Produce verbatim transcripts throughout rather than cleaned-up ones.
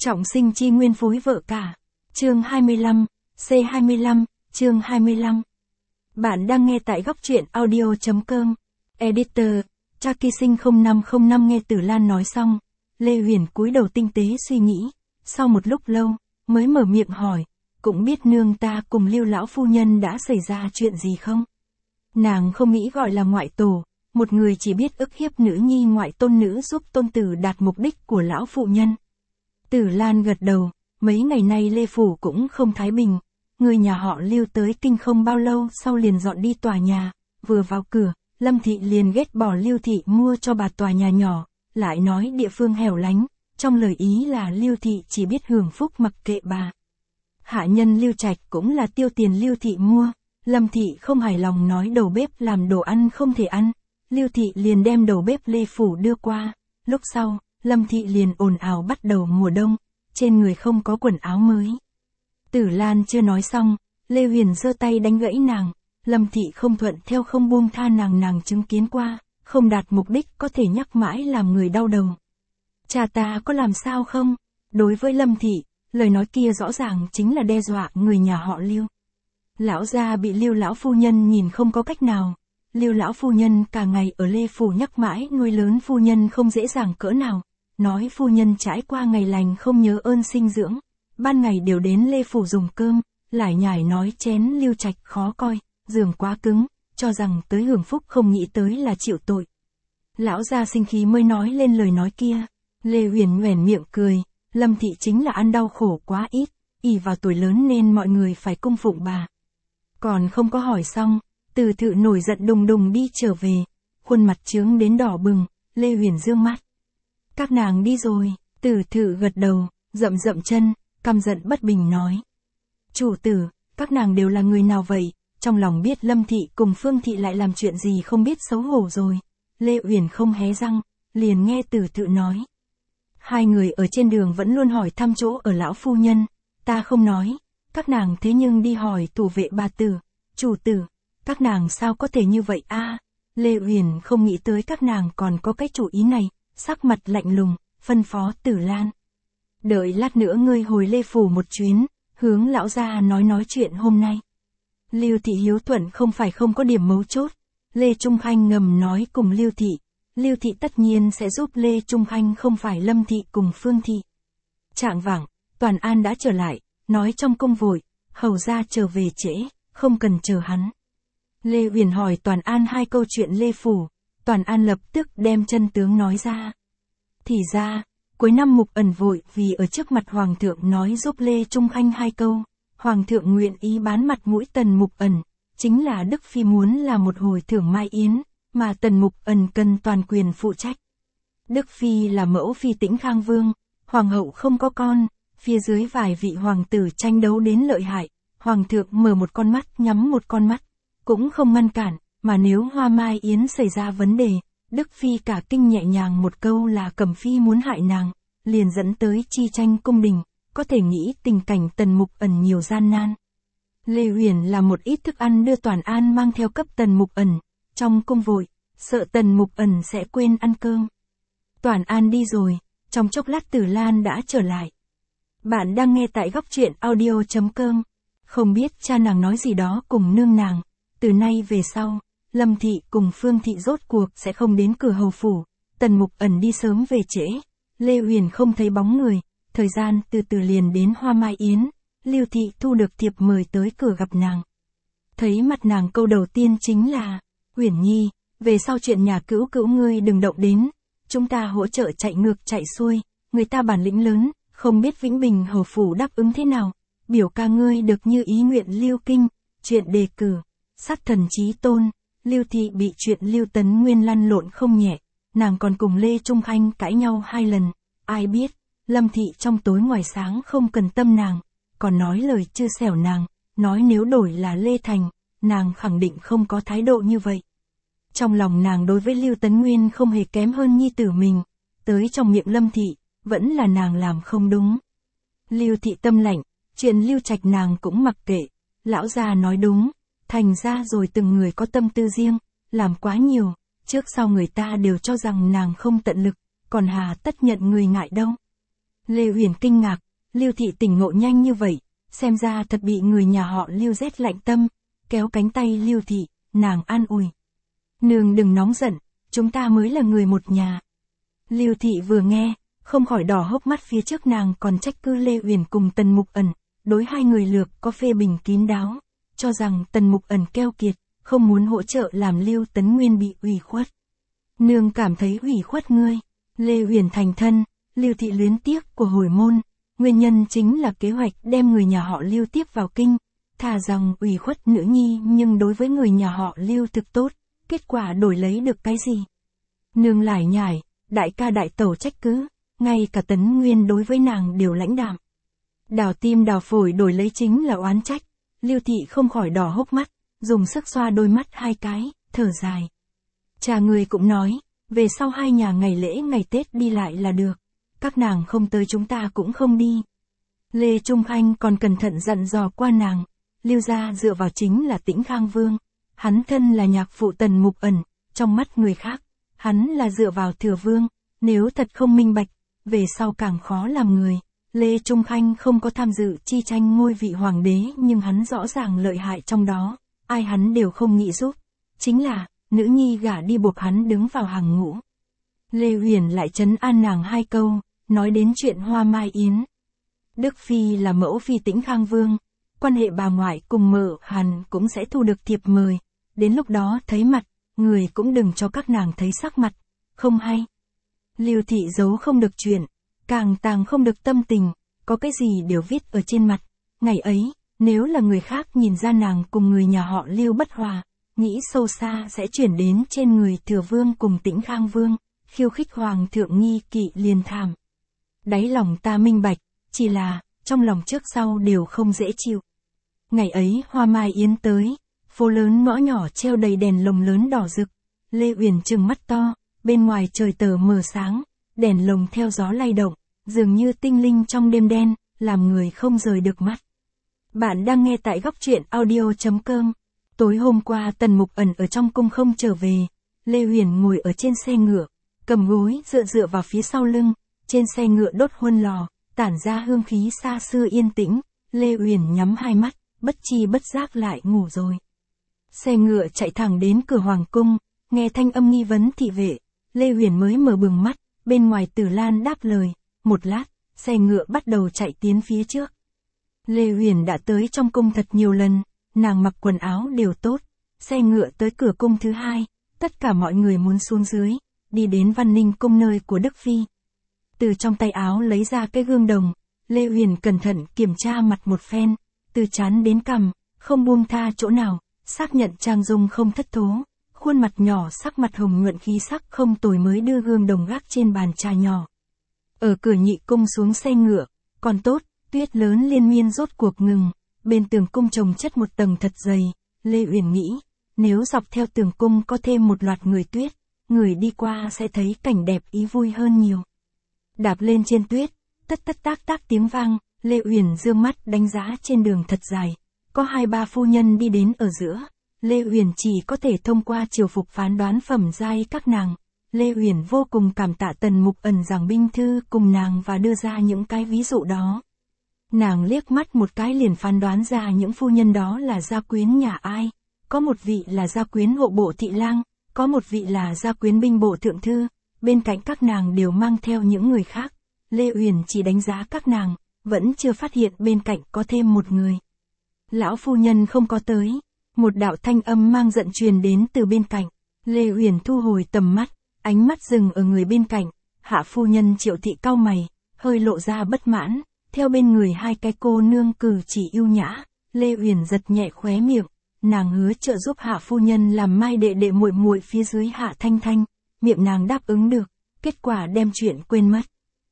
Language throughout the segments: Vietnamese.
Trọng sinh chi nguyên phối vợ cả. Chương hai mươi lăm, C hai mươi lăm, chương hai mươi lăm. Bạn đang nghe tại góc truyện audio chấm com. Editor, Chucky sinh không năm không năm. Nghe Tử Lan nói xong, Lê Huyền cúi đầu tinh tế suy nghĩ, sau một lúc lâu, mới mở miệng hỏi, cũng biết nương ta cùng Lưu lão phu nhân đã xảy ra chuyện gì không? Nàng không nghĩ gọi là ngoại tổ, một người chỉ biết ức hiếp nữ nhi ngoại tôn nữ giúp tôn tử đạt mục đích của lão phụ nhân. Tử Lan gật đầu, mấy ngày nay Lê Phủ cũng không thái bình, người nhà họ Lưu tới kinh không bao lâu sau liền dọn đi tòa nhà, vừa vào cửa, Lâm Thị liền ghét bỏ Lưu Thị mua cho bà tòa nhà nhỏ, lại nói địa phương hẻo lánh, trong lời ý là Lưu Thị chỉ biết hưởng phúc mặc kệ bà. Hạ nhân Lưu Trạch cũng là tiêu tiền Lưu Thị mua, Lâm Thị không hài lòng nói đầu bếp làm đồ ăn không thể ăn, Lưu Thị liền đem đầu bếp Lê Phủ đưa qua, lúc sau, Lâm Thị liền ồn ào bắt đầu mùa đông, trên người không có quần áo mới. Tử Lan chưa nói xong, Lê Huyền giơ tay đánh gãy nàng, Lâm Thị không thuận theo không buông tha nàng nàng chứng kiến qua, không đạt mục đích có thể nhắc mãi làm người đau đầu. Cha ta có làm sao không? Đối với Lâm Thị, lời nói kia rõ ràng chính là đe dọa người nhà họ Lưu. Lão gia bị Lưu lão phu nhân nhìn không có cách nào. Lưu lão phu nhân cả ngày ở Lê Phủ nhắc mãi nuôi lớn phu nhân không dễ dàng cỡ nào, nói phu nhân trải qua ngày lành không nhớ ơn sinh dưỡng, ban ngày đều đến Lê Phủ dùng cơm, lải nhải nói chén Lưu Trạch khó coi, giường quá cứng, cho rằng tới hưởng phúc không nghĩ tới là chịu tội. Lão gia sinh khí mới nói lên lời nói kia, Lê Huyền nhoẻn miệng cười, Lâm Thị chính là ăn đau khổ quá ít, ỷ vào tuổi lớn nên mọi người phải cung phụng bà. Còn không có hỏi xong, Từ Thự nổi giận đùng đùng đi trở về, khuôn mặt trướng đến đỏ bừng, Lê Huyền dương mắt. Các nàng đi rồi, Từ Thự gật đầu, dậm dậm chân, căm giận bất bình nói. Chủ tử, các nàng đều là người nào vậy? Trong lòng biết Lâm Thị cùng Phương Thị lại làm chuyện gì không biết xấu hổ rồi. Lê Uyển không hé răng, liền nghe Từ Thự nói. Hai người ở trên đường vẫn luôn hỏi thăm chỗ ở lão phu nhân, ta không nói, các nàng thế nhưng đi hỏi thủ vệ bà tử, chủ tử, các nàng sao có thể như vậy a? Lê Uyển không nghĩ tới các nàng còn có cái chủ ý này, sắc mặt lạnh lùng, phân phó Tử Lan. Đợi lát nữa ngươi hồi Lê Phủ một chuyến, hướng lão gia nói nói chuyện hôm nay. Lưu Thị hiếu thuận không phải không có điểm mấu chốt, Lê Trung Khanh ngầm nói cùng Lưu Thị, Lưu Thị tất nhiên sẽ giúp Lê Trung Khanh không phải Lâm Thị cùng Phương Thị. Trạng vạng, Toàn An đã trở lại, nói trong công vội, hầu ra trở về trễ, không cần chờ hắn. Lê Huyền hỏi Toàn An hai câu chuyện Lê Phủ, Toàn An lập tức đem chân tướng nói ra. Thì ra, cuối năm Mục Ẩn vội vì ở trước mặt Hoàng thượng nói giúp Lê Trung Khanh hai câu, Hoàng thượng nguyện ý bán mặt mũi Tần Mục Ẩn, chính là Đức Phi muốn là một hồi thưởng mai yến, mà Tần Mục Ẩn cần toàn quyền phụ trách. Đức Phi là mẫu phi Tĩnh Khang Vương, Hoàng hậu không có con, phía dưới vài vị hoàng tử tranh đấu đến lợi hại, Hoàng thượng mở một con mắt nhắm một con mắt, cũng không ngăn cản, mà nếu Hoa Mai Yến xảy ra vấn đề, Đức Phi cả kinh nhẹ nhàng một câu là Cẩm Phi muốn hại nàng, liền dẫn tới chi tranh cung đình, có thể nghĩ tình cảnh Tần Mục Ẩn nhiều gian nan. Lê Huyền làm một ít thức ăn đưa Toàn An mang theo cấp Tần Mục Ẩn, trong cung vội, sợ Tần Mục Ẩn sẽ quên ăn cơm. Toàn An đi rồi, trong chốc lát Tử Lan đã trở lại. Bạn đang nghe tại góc truyện audio chấm com. Không biết cha nàng nói gì đó cùng nương nàng, từ nay về sau, Lâm Thị cùng Phương Thị rốt cuộc sẽ không đến cửa hầu phủ, Tần Mục Ẩn đi sớm về trễ, Lê Huyền không thấy bóng người, thời gian từ từ liền đến Hoa Mai Yến, Lưu Thị thu được thiệp mời tới cửa gặp nàng. Thấy mặt nàng câu đầu tiên chính là, Uyển Nhi, về sau chuyện nhà cữu cữu ngươi đừng động đến, chúng ta hỗ trợ chạy ngược chạy xuôi, người ta bản lĩnh lớn, không biết Vĩnh Bình hầu phủ đáp ứng thế nào, biểu ca ngươi được như ý nguyện Lưu Kinh, chuyện đề cử, sát thần chí tôn, Lưu Thị bị chuyện Lưu Tấn Nguyên lăn lộn không nhẹ, nàng còn cùng Lê Trung Khanh cãi nhau hai lần, ai biết, Lâm Thị trong tối ngoài sáng không cần tâm nàng, còn nói lời chưa xẻo nàng, nói nếu đổi là Lê Thành, nàng khẳng định không có thái độ như vậy. Trong lòng nàng đối với Lưu Tấn Nguyên không hề kém hơn nhi tử mình, tới trong miệng Lâm Thị, vẫn là nàng làm không đúng. Lưu Thị tâm lạnh, chuyện Lưu Trạch nàng cũng mặc kệ, lão già nói đúng, thành ra rồi từng người có tâm tư riêng, làm quá nhiều, trước sau người ta đều cho rằng nàng không tận lực, còn hà tất nhận người ngại đâu. Lê Uyển kinh ngạc, Lưu Thị tỉnh ngộ nhanh như vậy, xem ra thật bị người nhà họ Lưu rét lạnh tâm, kéo cánh tay Lưu Thị, nàng an ủi. Nương đừng nóng giận, chúng ta mới là người một nhà. Lưu Thị vừa nghe, không khỏi đỏ hốc mắt, phía trước nàng còn trách cứ Lê Uyển cùng Tần Mục Ẩn, đối hai người lược có phê bình kín đáo, cho rằng Tần Mục Ẩn keo kiệt, không muốn hỗ trợ làm Lưu Tấn Nguyên bị ủy khuất. Nương cảm thấy ủy khuất ngươi. Lê Uyển thành thân, Lưu Thị luyến tiếc của hồi môn, nguyên nhân chính là kế hoạch đem người nhà họ Lưu tiếp vào kinh, thà rằng ủy khuất nữ nhi nhưng đối với người nhà họ Lưu thực tốt, kết quả đổi lấy được cái gì? Nương lải nhải, đại ca đại tẩu trách cứ, ngay cả Tấn Nguyên đối với nàng đều lãnh đạm. Đào tim đào phổi đổi lấy chính là oán trách, Lưu Thị không khỏi đỏ hốc mắt, dùng sức xoa đôi mắt hai cái, thở dài. Cha người cũng nói, về sau hai nhà ngày lễ ngày Tết đi lại là được, các nàng không tới chúng ta cũng không đi. Lê Trung Khanh còn cẩn thận dặn dò qua nàng, Lưu gia dựa vào chính là Tĩnh Khang Vương, hắn thân là nhạc phụ Tần Mục Ẩn, trong mắt người khác, hắn là dựa vào Thừa Vương, nếu thật không minh bạch, về sau càng khó làm người. Lê Trung Khanh không có tham dự chi tranh ngôi vị hoàng đế nhưng hắn rõ ràng lợi hại trong đó, ai hắn đều không nghĩ giúp, chính là, nữ nhi gả đi buộc hắn đứng vào hàng ngũ. Lê Uyển lại trấn an nàng hai câu, nói đến chuyện Hoa Mai Yến. Đức Phi là mẫu phi Tĩnh Khang Vương, quan hệ bà ngoại cùng mợ Hàn cũng sẽ thu được thiệp mời, đến lúc đó thấy mặt, người cũng đừng cho các nàng thấy sắc mặt, không hay. Lưu Thị giấu không được chuyện, càng tàng không được tâm tình, có cái gì đều viết ở trên mặt. Ngày ấy, nếu là người khác nhìn ra nàng cùng người nhà họ Lưu bất hòa, nghĩ sâu xa sẽ chuyển đến trên người Thừa Vương cùng Tĩnh Khang Vương, khiêu khích hoàng thượng nghi kỵ liền thảm. Đáy lòng ta minh bạch, chỉ là, trong lòng trước sau đều không dễ chịu. Ngày ấy Hoa Mai Yến tới, phố lớn ngõ nhỏ treo đầy đèn lồng lớn đỏ rực, Lê Uyển trừng mắt to, bên ngoài trời tờ mờ sáng, đèn lồng theo gió lay động, dường như tinh linh trong đêm đen, làm người không rời được mắt. Bạn đang nghe tại góc truyện audio chấm com. Tối hôm qua Tần Mục Ẩn ở trong cung không trở về, Lê Uyển ngồi ở trên xe ngựa, cầm gối dựa dựa vào phía sau lưng, trên xe ngựa đốt huân lò, tản ra hương khí xa xưa yên tĩnh, Lê Uyển nhắm hai mắt, bất chi bất giác lại ngủ rồi. Xe ngựa chạy thẳng đến cửa hoàng cung, nghe thanh âm nghi vấn thị vệ, Lê Uyển mới mở bừng mắt, bên ngoài Tử Lan đáp lời, một lát, xe ngựa bắt đầu chạy tiến phía trước. Lê Uyển đã tới trong cung thật nhiều lần, nàng mặc quần áo đều tốt, xe ngựa tới cửa cung thứ hai, tất cả mọi người muốn xuống dưới, đi đến Văn Ninh cung nơi của Đức Phi. Từ trong tay áo lấy ra cái gương đồng, Lê Uyển cẩn thận kiểm tra mặt một phen, từ trán đến cằm, không buông tha chỗ nào, xác nhận trang dung không thất thố, khuôn mặt nhỏ sắc mặt hồng nhuận khí sắc không tồi mới đưa gương đồng gác trên bàn trà nhỏ. Ở cửa nhị cung xuống xe ngựa, còn tốt, tuyết lớn liên miên rốt cuộc ngừng, bên tường cung chồng chất một tầng thật dày, Lê Uyển nghĩ, nếu dọc theo tường cung có thêm một loạt người tuyết, người đi qua sẽ thấy cảnh đẹp ý vui hơn nhiều. Đạp lên trên tuyết, tất tất tác tác tiếng vang, Lê Uyển dương mắt đánh giá trên đường thật dài, có hai ba phu nhân đi đến ở giữa, Lê Uyển chỉ có thể thông qua triều phục phán đoán phẩm giai các nàng. Lê Uyển vô cùng cảm tạ Tần Mục Ẩn giảng binh thư cùng nàng và đưa ra những cái ví dụ đó. Nàng liếc mắt một cái liền phán đoán ra những phu nhân đó là gia quyến nhà ai, có một vị là gia quyến hộ bộ thị lang, có một vị là gia quyến binh bộ thượng thư, bên cạnh các nàng đều mang theo những người khác. Lê Uyển chỉ đánh giá các nàng, vẫn chưa phát hiện bên cạnh có thêm một người. Lão phu nhân không có tới, một đạo thanh âm mang giận truyền đến từ bên cạnh, Lê Uyển thu hồi tầm mắt, ánh mắt dừng ở người bên cạnh, hạ phu nhân Triệu Thị cau mày, hơi lộ ra bất mãn, theo bên người hai cái cô nương cử chỉ yêu nhã, Lê Uyển giật nhẹ khóe miệng, nàng hứa trợ giúp hạ phu nhân làm mai đệ đệ muội muội phía dưới Hạ Thanh Thanh, miệng nàng đáp ứng được, kết quả đem chuyện quên mất.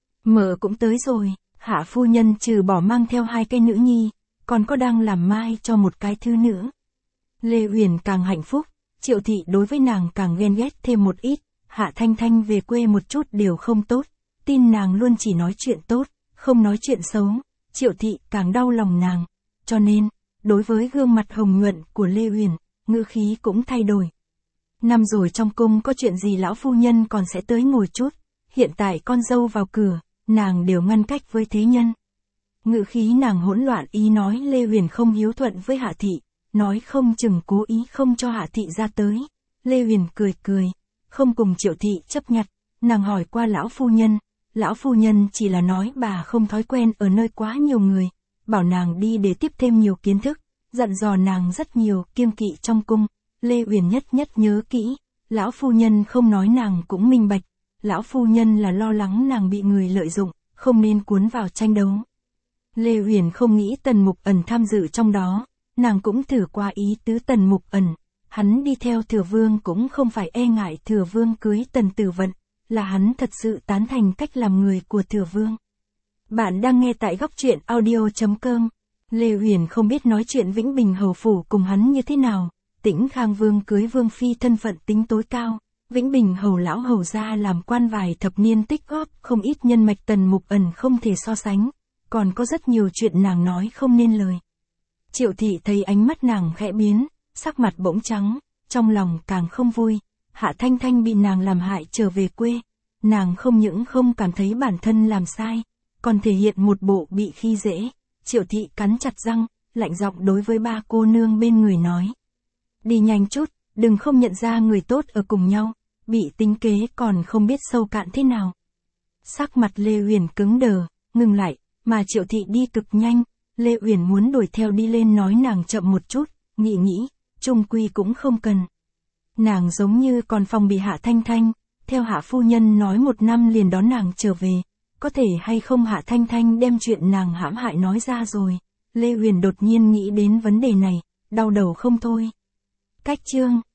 Mợ cũng tới rồi, hạ phu nhân trừ bỏ mang theo hai cái nữ nhi, còn có đang làm mai cho một cái thứ nữa. Lê Uyển càng hạnh phúc, Triệu Thị đối với nàng càng ghen ghét thêm một ít. Hạ Thanh Thanh về quê một chút đều không tốt, tin nàng luôn chỉ nói chuyện tốt, không nói chuyện xấu, Triệu Thị càng đau lòng nàng, cho nên, đối với gương mặt hồng nhuận của Lê Uyển, ngữ khí cũng thay đổi. Năm rồi trong cung có chuyện gì lão phu nhân còn sẽ tới ngồi chút, hiện tại con dâu vào cửa, nàng đều ngăn cách với thế nhân. Ngữ khí nàng hỗn loạn ý nói Lê Huyền không hiếu thuận với Hạ Thị, nói không chừng cố ý không cho Hạ Thị ra tới. Lê Huyền cười cười, không cùng Triệu Thị chấp nhặt, nàng hỏi qua lão phu nhân, lão phu nhân chỉ là nói bà không thói quen ở nơi quá nhiều người, bảo nàng đi để tiếp thêm nhiều kiến thức, dặn dò nàng rất nhiều kiêng kỵ trong cung. Lê Huyền nhất nhất nhớ kỹ, lão phu nhân không nói nàng cũng minh bạch, lão phu nhân là lo lắng nàng bị người lợi dụng, không nên cuốn vào tranh đấu. Lê Huyền không nghĩ Tần Mục Ẩn tham dự trong đó, nàng cũng thử qua ý tứ Tần Mục Ẩn, hắn đi theo Thừa Vương cũng không phải e ngại Thừa Vương cưới Tần Tử Vận, là hắn thật sự tán thành cách làm người của Thừa Vương. Bạn đang nghe tại góc truyện audio chấm com. Lê Huyền không biết nói chuyện Vĩnh Bình hầu phủ cùng hắn như thế nào, Tĩnh Khang Vương cưới Vương Phi thân phận tính tối cao, Vĩnh Bình hầu lão hầu gia làm quan vài thập niên tích góp không ít nhân mạch Tần Mục Ẩn không thể so sánh, còn có rất nhiều chuyện nàng nói không nên lời. Triệu Thị thấy ánh mắt nàng khẽ biến, sắc mặt bỗng trắng, trong lòng càng không vui, Hạ Thanh Thanh bị nàng làm hại trở về quê, nàng không những không cảm thấy bản thân làm sai, còn thể hiện một bộ bị khi dễ. Triệu Thị cắn chặt răng, lạnh giọng đối với ba cô nương bên người nói. Đi nhanh chút, đừng không nhận ra người tốt ở cùng nhau, bị tính kế còn không biết sâu cạn thế nào. Sắc mặt Lê Huyền cứng đờ, ngừng lại, mà Triệu Thị đi cực nhanh, Lê Huyền muốn đuổi theo đi lên nói nàng chậm một chút, nghĩ nghĩ, chung quy cũng không cần. Nàng giống như còn phòng bị Hạ Thanh Thanh, theo Hạ phu nhân nói một năm liền đón nàng trở về, có thể hay không Hạ Thanh Thanh đem chuyện nàng hãm hại nói ra rồi. Lê Huyền đột nhiên nghĩ đến vấn đề này, đau đầu không thôi. Cách chương